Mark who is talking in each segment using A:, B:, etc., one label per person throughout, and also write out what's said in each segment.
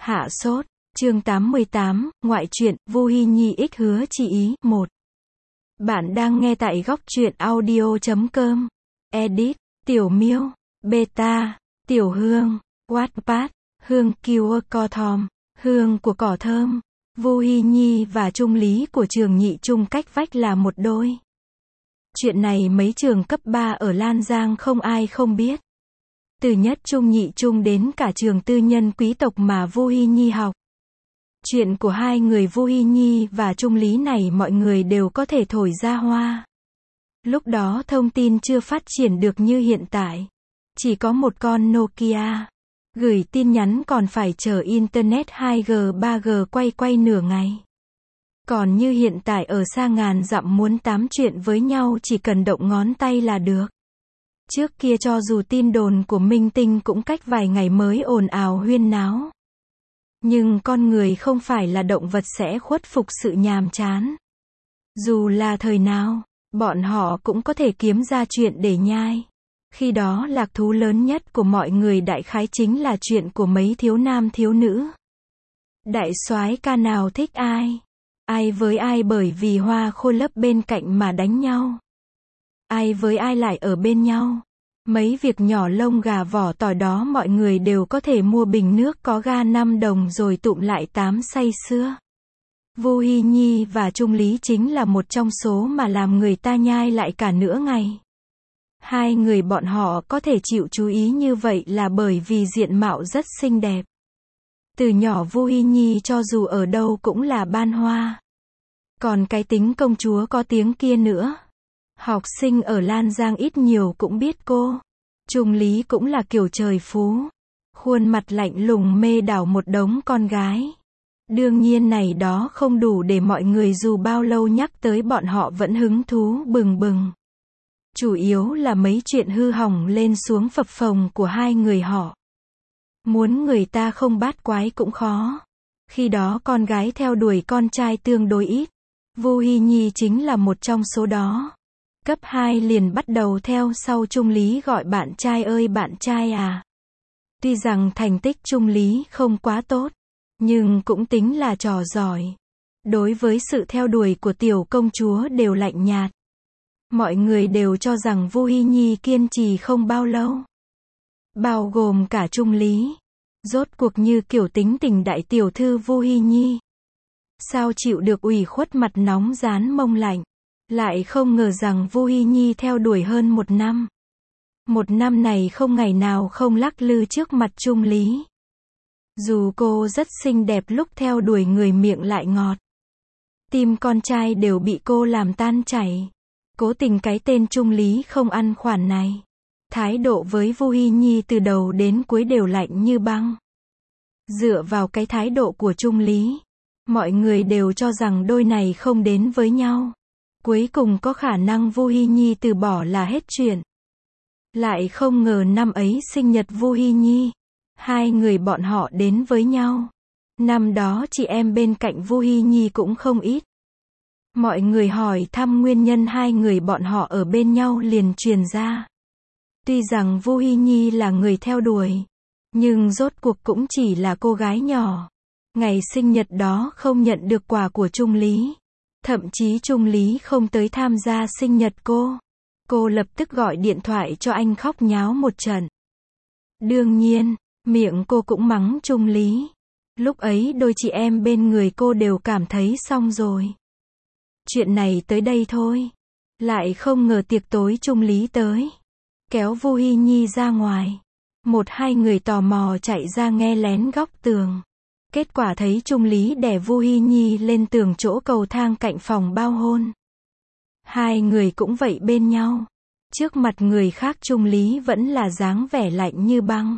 A: Hạ sốt. Chương 88, ngoại truyện, Vu Hi Nhi ích hứa chi ý, 1. Bạn đang nghe tại góc truyện audio.com. Edit, Tiểu Miêu, Beta, Tiểu Hương, Wattpad, Hương Kiêu Co Thom, Hương của cỏ thơm. Vu Hi Nhi và Trung Lý của trường nhị trung cách vách là một đôi. Chuyện này mấy trường cấp 3 ở Lan Giang không ai không biết. Từ nhất trung nhị trung đến cả trường tư nhân quý tộc mà Vu Hi Nhi học. Chuyện của hai người Vu Hi Nhi và Trung Lý này mọi người đều có thể thổi ra hoa. Lúc đó thông tin chưa phát triển được như hiện tại. Chỉ có một con Nokia. Gửi tin nhắn còn phải chờ Internet 2G 3G quay nửa ngày. Còn như hiện tại ở xa ngàn dặm muốn tám chuyện với nhau chỉ cần động ngón tay là được. Trước kia cho dù tin đồn của minh tinh cũng cách vài ngày mới ồn ào huyên náo. Nhưng con người không phải là động vật sẽ khuất phục sự nhàm chán. Dù là thời nào, bọn họ cũng có thể kiếm ra chuyện để nhai. Khi đó lạc thú lớn nhất của mọi người đại khái chính là chuyện của mấy thiếu nam thiếu nữ. Đại soái ca nào thích ai? Ai với ai bởi vì hoa khôi lấp bên cạnh mà đánh nhau? Ai với ai lại ở bên nhau? Mấy việc nhỏ lông gà vỏ tỏi đó mọi người đều có thể mua bình nước có ga 5 đồng rồi tụm lại tám say sưa. Vu Hi Nhi và Trung Lý chính là một trong số mà làm người ta nhai lại cả nửa ngày. Hai người bọn họ có thể chịu chú ý như vậy là bởi vì diện mạo rất xinh đẹp. Từ nhỏ Vu Hi Nhi cho dù ở đâu cũng là ban hoa. Còn cái tính công chúa có tiếng kia nữa. Học sinh ở Lan Giang ít nhiều cũng biết cô. Trung Lý cũng là kiểu trời phú. Khuôn mặt lạnh lùng mê đảo một đống con gái. Đương nhiên này đó không đủ để mọi người dù bao lâu nhắc tới bọn họ vẫn hứng thú bừng bừng. Chủ yếu là mấy chuyện hư hỏng lên xuống phập phồng của hai người họ. Muốn người ta không bát quái cũng khó. Khi đó con gái theo đuổi con trai tương đối ít. Vu Hi Nhi chính là một trong số đó. Cấp 2 liền bắt đầu theo sau Trung Lý gọi bạn trai ơi bạn trai à. Tuy rằng thành tích Trung Lý không quá tốt, nhưng cũng tính là trò giỏi. Đối với sự theo đuổi của tiểu công chúa đều lạnh nhạt. Mọi người đều cho rằng Vu Hi Nhi kiên trì không bao lâu. Bao gồm cả Trung Lý. Rốt cuộc như kiểu tính tình đại tiểu thư Vu Hi Nhi. Sao chịu được ủy khuất mặt nóng rán mông lạnh. Lại không ngờ rằng Vu Hi Nhi theo đuổi hơn 1 năm. 1 năm này không ngày nào không lắc lư trước mặt Trung Lý. Dù cô rất xinh đẹp lúc theo đuổi người miệng lại ngọt. Tim con trai đều bị cô làm tan chảy. Cố tình cái tên Trung Lý không ăn khoản này. Thái độ với Vu Hi Nhi từ đầu đến cuối đều lạnh như băng. Dựa vào cái thái độ của Trung Lý, mọi người đều cho rằng đôi này không đến với nhau. Cuối cùng có khả năng Vu Hi Nhi từ bỏ là hết chuyện. Lại không ngờ năm ấy sinh nhật Vu Hi Nhi. Hai người bọn họ đến với nhau. Năm đó chị em bên cạnh Vu Hi Nhi cũng không ít. Mọi người hỏi thăm nguyên nhân hai người bọn họ ở bên nhau liền truyền ra. Tuy rằng Vu Hi Nhi là người theo đuổi, nhưng rốt cuộc cũng chỉ là cô gái nhỏ. Ngày sinh nhật đó không nhận được quà của Trung Lý. Thậm chí Trung Lý không tới tham gia sinh nhật cô. Cô lập tức gọi điện thoại cho anh khóc nháo một trận. Đương nhiên, miệng cô cũng mắng Trung Lý. Lúc ấy đôi chị em bên người cô đều cảm thấy xong rồi. Chuyện này tới đây thôi. Lại không ngờ tiệc tối Trung Lý tới. Kéo Vu Hi Nhi ra ngoài. 1-2 người tò mò chạy ra nghe lén góc tường. Kết quả thấy Trung Lý đè Vu Hi Nhi lên tường chỗ cầu thang cạnh phòng bao hôn. Hai người cũng vậy bên nhau. Trước mặt người khác Trung Lý vẫn là dáng vẻ lạnh như băng.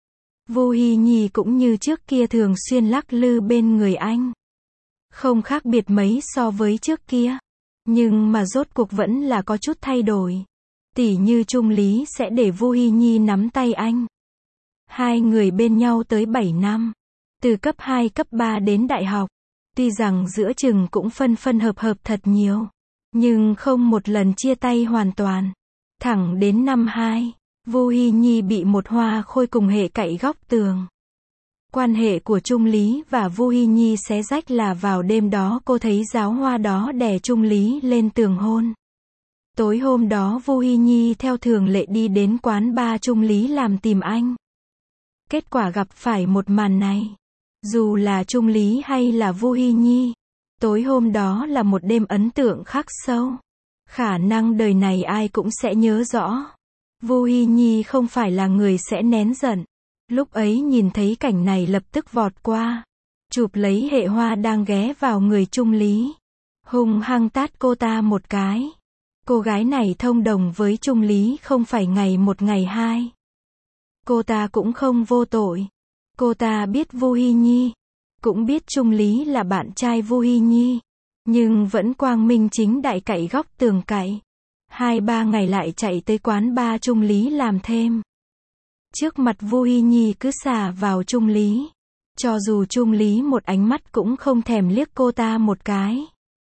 A: Vu Hi Nhi cũng như trước kia thường xuyên lắc lư bên người anh. Không khác biệt mấy so với trước kia. Nhưng mà rốt cuộc vẫn là có chút thay đổi. Tỉ như Trung Lý sẽ để Vu Hi Nhi nắm tay anh. Hai người bên nhau tới 7 năm. Từ cấp 2 cấp 3 đến đại học. Tuy rằng giữa chừng cũng phân hợp thật nhiều. Nhưng không một lần chia tay hoàn toàn. Thẳng đến năm 2, Vu Hi Nhi bị một hoa khôi cùng hệ cậy góc tường. Quan hệ của Trung Lý và Vu Hi Nhi xé rách là vào đêm đó cô thấy giáo hoa đó đè Trung Lý lên tường hôn. Tối hôm đó Vu Hi Nhi theo thường lệ đi đến quán bar Trung Lý làm tìm anh. Kết quả gặp phải một màn này. Dù là Trung Lý hay là Vu Hi Nhi, tối hôm đó là một đêm ấn tượng khắc sâu. Khả năng đời này ai cũng sẽ nhớ rõ. Vu Hi Nhi không phải là người sẽ nén giận. Lúc ấy nhìn thấy cảnh này lập tức vọt qua, chụp lấy Hệ Hoa đang ghé vào người Trung Lý, hung hăng tát cô ta một cái. Cô gái này thông đồng với Trung Lý không phải ngày một ngày hai. Cô ta cũng không vô tội. Cô ta biết Vu Hi Nhi, cũng biết Trung Lý là bạn trai Vu Hi Nhi, nhưng vẫn quang minh chính đại cậy góc tường cậy. 2-3 ngày lại chạy tới quán bar Trung Lý làm thêm. Trước mặt Vu Hi Nhi cứ xả vào Trung Lý. Cho dù Trung Lý một ánh mắt cũng không thèm liếc cô ta một cái.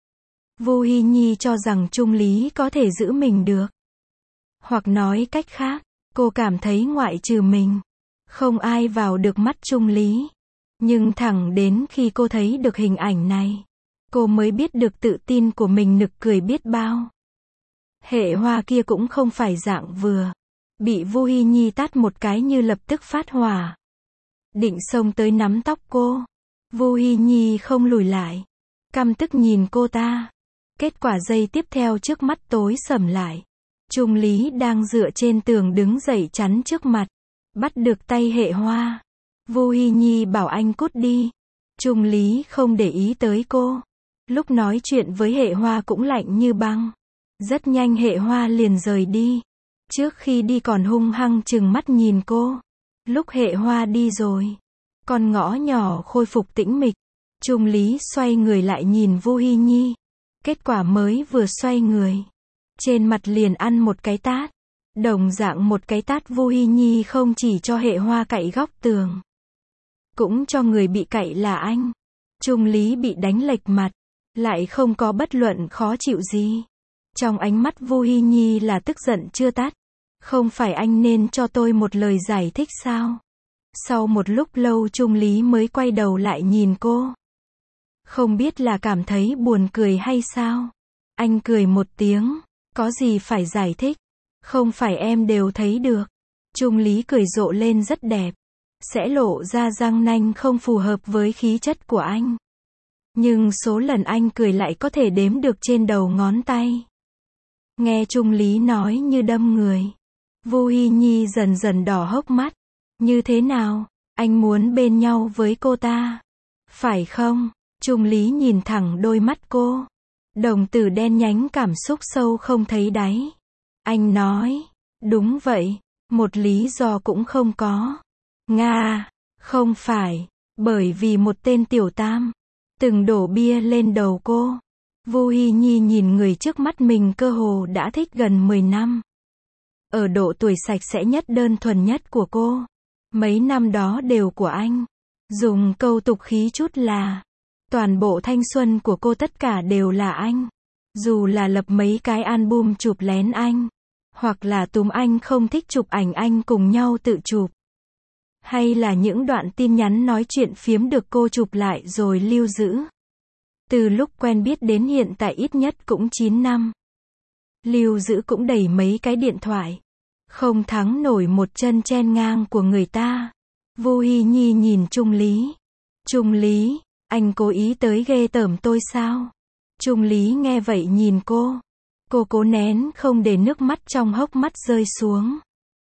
A: Vu Hi Nhi cho rằng Trung Lý có thể giữ mình được. Hoặc nói cách khác, cô cảm thấy ngoại trừ mình, không ai vào được mắt Trung Lý. Nhưng thẳng đến khi cô thấy được hình ảnh này, cô mới biết được tự tin của mình nực cười biết bao. Hệ Hoa kia cũng không phải dạng vừa. Bị Vu Hi Nhi tát một cái như lập tức phát hỏa. Định xông tới nắm tóc cô. Vu Hi Nhi không lùi lại. Căm tức nhìn cô ta. Kết quả giây tiếp theo trước mắt tối sầm lại. Trung Lý đang dựa trên tường đứng dậy chắn trước mặt. Bắt được tay Hệ Hoa. Vu Hi Nhi bảo anh cút đi. Trung Lý không để ý tới cô. Lúc nói chuyện với Hệ Hoa cũng lạnh như băng. Rất nhanh Hệ Hoa liền rời đi. Trước khi đi còn hung hăng trừng mắt nhìn cô. Lúc Hệ Hoa đi rồi, con ngõ nhỏ khôi phục tĩnh mịch. Trung Lý xoay người lại nhìn Vu Hi Nhi. Kết quả mới vừa xoay người, trên mặt liền ăn một cái tát. Đồng dạng một cái tát Vu Hi Nhi không chỉ cho Hệ Hoa cậy góc tường, cũng cho người bị cậy là anh. Trung Lý bị đánh lệch mặt, lại không có bất luận khó chịu gì. Trong ánh mắt Vu Hi Nhi là tức giận chưa tắt. Không phải anh nên cho tôi một lời giải thích sao? Sau một lúc lâu Trung Lý mới quay đầu lại nhìn cô. Không biết là cảm thấy buồn cười hay sao? Anh cười một tiếng. Có gì phải giải thích? Không phải em đều thấy được. Trung Lý cười rộ lên rất đẹp. Sẽ lộ ra răng nanh không phù hợp với khí chất của anh. Nhưng số lần anh cười lại có thể đếm được trên đầu ngón tay. Nghe Trung Lý nói như đâm người. Vu Hi Nhi dần dần đỏ hốc mắt. Như thế nào? Anh muốn bên nhau với cô ta. Phải không? Trung Lý nhìn thẳng đôi mắt cô. Đồng tử đen nhánh cảm xúc sâu không thấy đáy. Anh nói. Đúng vậy. Một lý do cũng không có. Nga. Không phải. Bởi vì một tên tiểu tam từng đổ bia lên đầu cô. Vu Hi Nhi nhìn người trước mắt mình cơ hồ đã thích gần 10 năm. Ở độ tuổi sạch sẽ nhất đơn thuần nhất của cô. Mấy năm đó đều của anh. Dùng câu tục khí chút là toàn bộ thanh xuân của cô tất cả đều là anh. Dù là lập mấy cái album chụp lén anh, hoặc là túm anh không thích chụp ảnh anh cùng nhau tự chụp, hay là những đoạn tin nhắn nói chuyện phiếm được cô chụp lại rồi lưu giữ. Từ lúc quen biết đến hiện tại ít nhất cũng 9 năm. Lưu giữ cũng đầy mấy cái điện thoại. Không thắng nổi một chân chen ngang của người ta. Vu Hi Nhi nhìn Trung Lý. Trung Lý, anh cố ý tới ghê tởm tôi sao? Trung Lý nghe vậy nhìn cô. Cô cố nén không để nước mắt trong hốc mắt rơi xuống.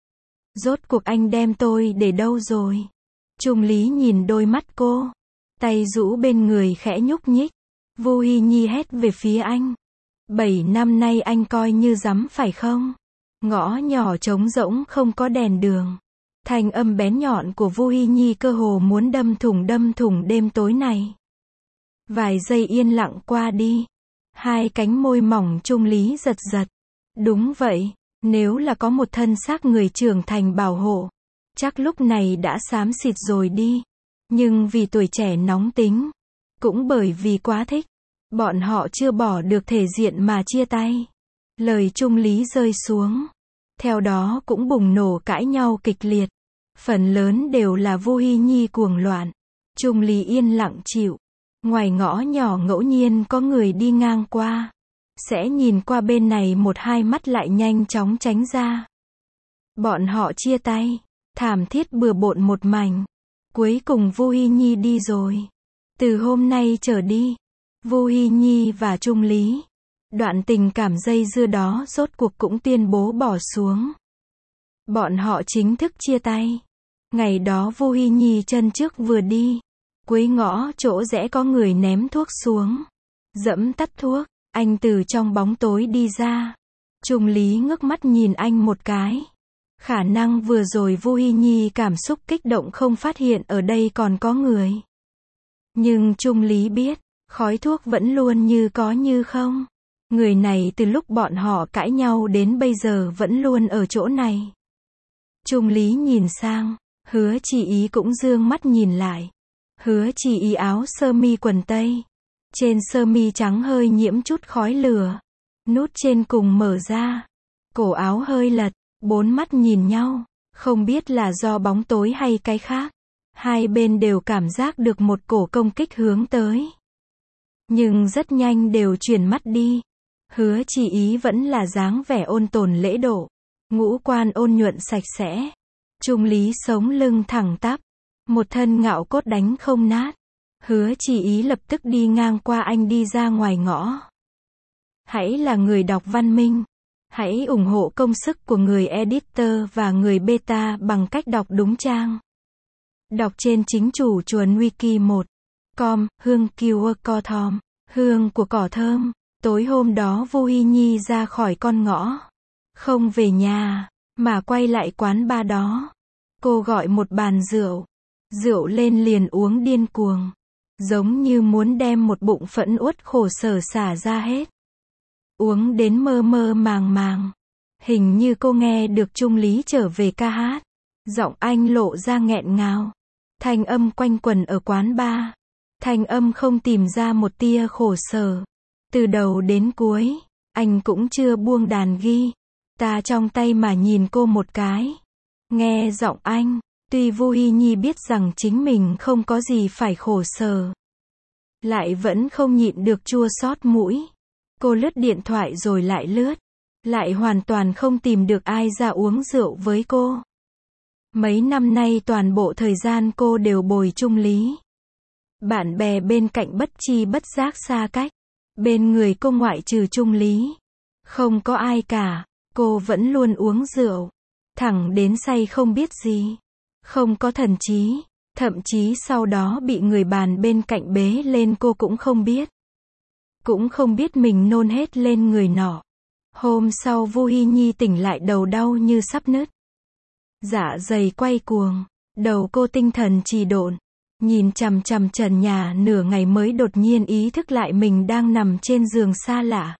A: Rốt cuộc anh đem tôi để đâu rồi? Trung Lý nhìn đôi mắt cô. Tay rũ bên người khẽ nhúc nhích. Vu Hi Nhi hét về phía anh. 7 năm nay anh coi như rắm phải không? Ngõ nhỏ trống rỗng không có đèn đường. Thanh âm bén nhọn của Vu Hi Nhi cơ hồ muốn đâm thủng đêm tối này. Vài giây yên lặng qua đi. Hai cánh môi mỏng Trung Lý giật giật. Đúng vậy, nếu là có một thân xác người trưởng thành bảo hộ, chắc lúc này đã xám xịt rồi đi. Nhưng vì tuổi trẻ nóng tính, cũng bởi vì quá thích, bọn họ chưa bỏ được thể diện mà chia tay. Lời Trung Lý rơi xuống. Theo đó cũng bùng nổ cãi nhau kịch liệt. Phần lớn đều là Vu Hi Nhi cuồng loạn. Trung Lý yên lặng chịu. Ngoài ngõ nhỏ ngẫu nhiên có người đi ngang qua. Sẽ nhìn qua bên này một hai mắt lại nhanh chóng tránh ra. Bọn họ chia tay. Thảm thiết bừa bộn một mảnh. Cuối cùng Vu Hi Nhi đi rồi. Từ hôm nay trở đi, Vu Hi Nhi và Trung Lý, đoạn tình cảm dây dưa đó rốt cuộc cũng tuyên bố bỏ xuống. Bọn họ chính thức chia tay. Ngày đó Vu Hi Nhi chân trước vừa đi, cuối ngõ chỗ rẽ có người ném thuốc xuống. Dẫm tắt thuốc, anh từ trong bóng tối đi ra. Trung Lý ngước mắt nhìn anh một cái. Khả năng vừa rồi Vu Hi Nhi cảm xúc kích động không phát hiện ở đây còn có người. Nhưng Trung Lý biết, khói thuốc vẫn luôn như có như không. Người này từ lúc bọn họ cãi nhau đến bây giờ vẫn luôn ở chỗ này. Trung Lý nhìn sang, Hứa Chỉ Ý cũng dương mắt nhìn lại. Hứa Chỉ Ý áo sơ mi quần tây. Trên sơ mi trắng hơi nhiễm chút khói lửa. Nút trên cùng mở ra. Cổ áo hơi lật, bốn mắt nhìn nhau. Không biết là do bóng tối hay cái khác. Hai bên đều cảm giác được một cổ công kích hướng tới. Nhưng rất nhanh đều chuyển mắt đi. Hứa Chỉ Ý vẫn là dáng vẻ ôn tồn lễ độ. Ngũ quan ôn nhuận sạch sẽ. Trung Lý sống lưng thẳng tắp. Một thân ngạo cốt đánh không nát. Hứa Chỉ Ý lập tức đi ngang qua anh đi ra ngoài ngõ. Hãy là người đọc văn minh. Hãy ủng hộ công sức của người editor và người beta bằng cách đọc đúng trang. Đọc trên chính chủ chuồn wiki 1.com, hương kiwa co thom, hương của cỏ thơm. Tối hôm đó Vu Hi Nhi ra khỏi con ngõ. Không về nhà, mà quay lại quán bar đó. Cô gọi một bàn rượu. Rượu lên liền uống điên cuồng. Giống như muốn đem một bụng phẫn uất khổ sở xả ra hết. Uống đến mơ mơ màng màng. Hình như cô nghe được Trung Lý trở về ca hát. Giọng anh lộ ra nghẹn ngào. Thanh âm quanh quẩn ở quán bar. Thanh âm không tìm ra một tia khổ sở. Từ đầu đến cuối, anh cũng chưa buông đàn ghi. Ta trong tay mà nhìn cô một cái. Nghe giọng anh, tuy Vu Hi Nhi biết rằng chính mình không có gì phải khổ sở. Lại vẫn không nhịn được chua xót mũi. Cô lướt điện thoại rồi lại lướt. Lại hoàn toàn không tìm được ai ra uống rượu với cô. Mấy năm nay toàn bộ thời gian cô đều bồi Trung Lý. Bạn bè bên cạnh bất chi bất giác xa cách. Bên người cô ngoại trừ Trung Lý. Không có ai cả. Cô vẫn luôn uống rượu. Thẳng đến say không biết gì. Không có thần trí. Thậm chí sau đó bị người bàn bên cạnh bế lên cô cũng không biết. Cũng không biết mình nôn hết lên người nọ. Hôm sau Vu Hi Nhi tỉnh lại đầu đau như sắp nứt. Dạ dày quay cuồng. Đầu cô tinh thần trì độn. Nhìn chằm chằm trần nhà nửa ngày mới đột nhiên ý thức lại mình đang nằm trên giường xa lạ.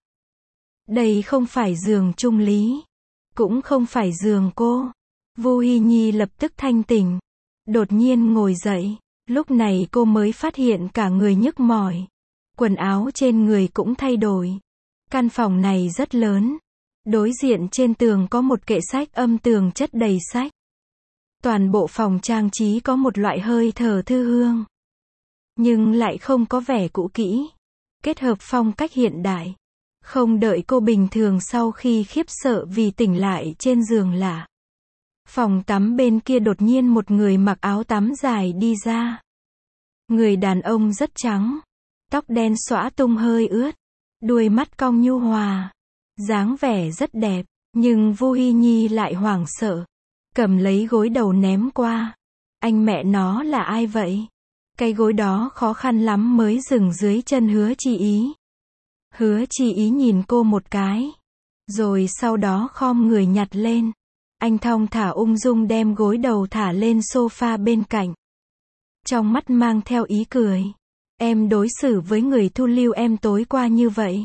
A: Đây không phải giường Trung Lý. Cũng không phải giường cô. Vu Hi Nhi lập tức thanh tỉnh. Đột nhiên ngồi dậy. Lúc này cô mới phát hiện cả người nhức mỏi. Quần áo trên người cũng thay đổi. Căn phòng này rất lớn. Đối diện trên tường có một kệ sách âm tường chất đầy sách. Toàn bộ phòng trang trí có một loại hơi thở thư hương. Nhưng lại không có vẻ cũ kỹ. Kết hợp phong cách hiện đại. Không đợi cô bình thường sau khi khiếp sợ vì tỉnh lại trên giường lạ. Phòng tắm bên kia đột nhiên một người mặc áo tắm dài đi ra. Người đàn ông rất trắng. Tóc đen xõa tung hơi ướt. Đuôi mắt cong nhu hòa. Dáng vẻ rất đẹp. Nhưng Vu Hi Nhi lại hoảng sợ. Cầm lấy gối đầu ném qua. Anh mẹ nó là ai vậy? Cái gối đó khó khăn lắm mới dừng dưới chân Hứa Chỉ Ý. Hứa Chỉ Ý nhìn cô một cái. Rồi sau đó khom người nhặt lên. Anh thong thả ung dung đem gối đầu thả lên sofa bên cạnh. Trong mắt mang theo ý cười. Em đối xử với người thu lưu em tối qua như vậy.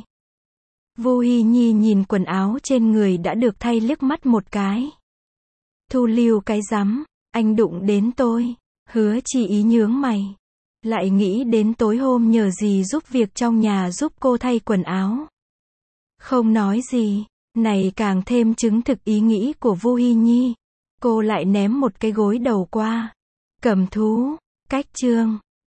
A: Vu Hi Nhi nhìn quần áo trên người đã được thay liếc mắt một cái. Thu lưu cái rắm, anh đụng đến tôi. Hứa Chỉ Ý nhướng mày. Lại nghĩ đến tối hôm nhờ gì giúp việc trong nhà giúp cô thay quần áo. Không nói gì, này càng thêm chứng thực ý nghĩ của Vu Hi Nhi. cô lại ném một cái gối đầu qua. Cầm thú. Cách chương.